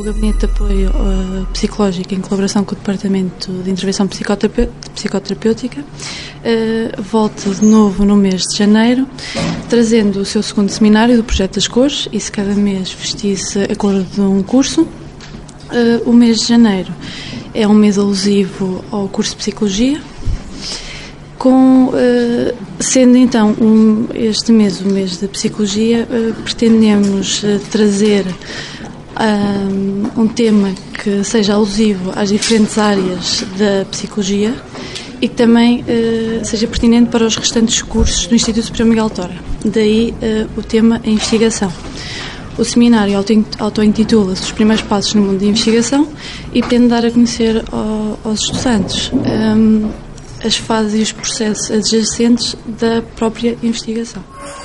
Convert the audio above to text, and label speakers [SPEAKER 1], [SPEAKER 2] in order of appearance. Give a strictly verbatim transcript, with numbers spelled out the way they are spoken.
[SPEAKER 1] Gabinete de Apoio uh, Psicológico, em colaboração com o Departamento de Intervenção Psicoterapê- Psicoterapêutica, uh, volta de novo no mês de janeiro, trazendo o seu segundo seminário do Projeto das Cores, e se cada mês vestisse a cor de um curso. Uh, o mês de janeiro é um mês alusivo ao curso de Psicologia, com, uh, sendo então um, este mês o mês da Psicologia, uh, pretendemos uh, trazer um, um tema que seja alusivo às diferentes áreas da Psicologia e que também uh, seja pertinente para os restantes cursos do Instituto Superior Miguel Torga. Daí uh, o tema a investigação. O seminário auto-intitula-se Os Primeiros Passos no Mundo da Investigação e pretende dar a conhecer ao, aos estudantes um, as fases e os processos adjacentes da própria investigação.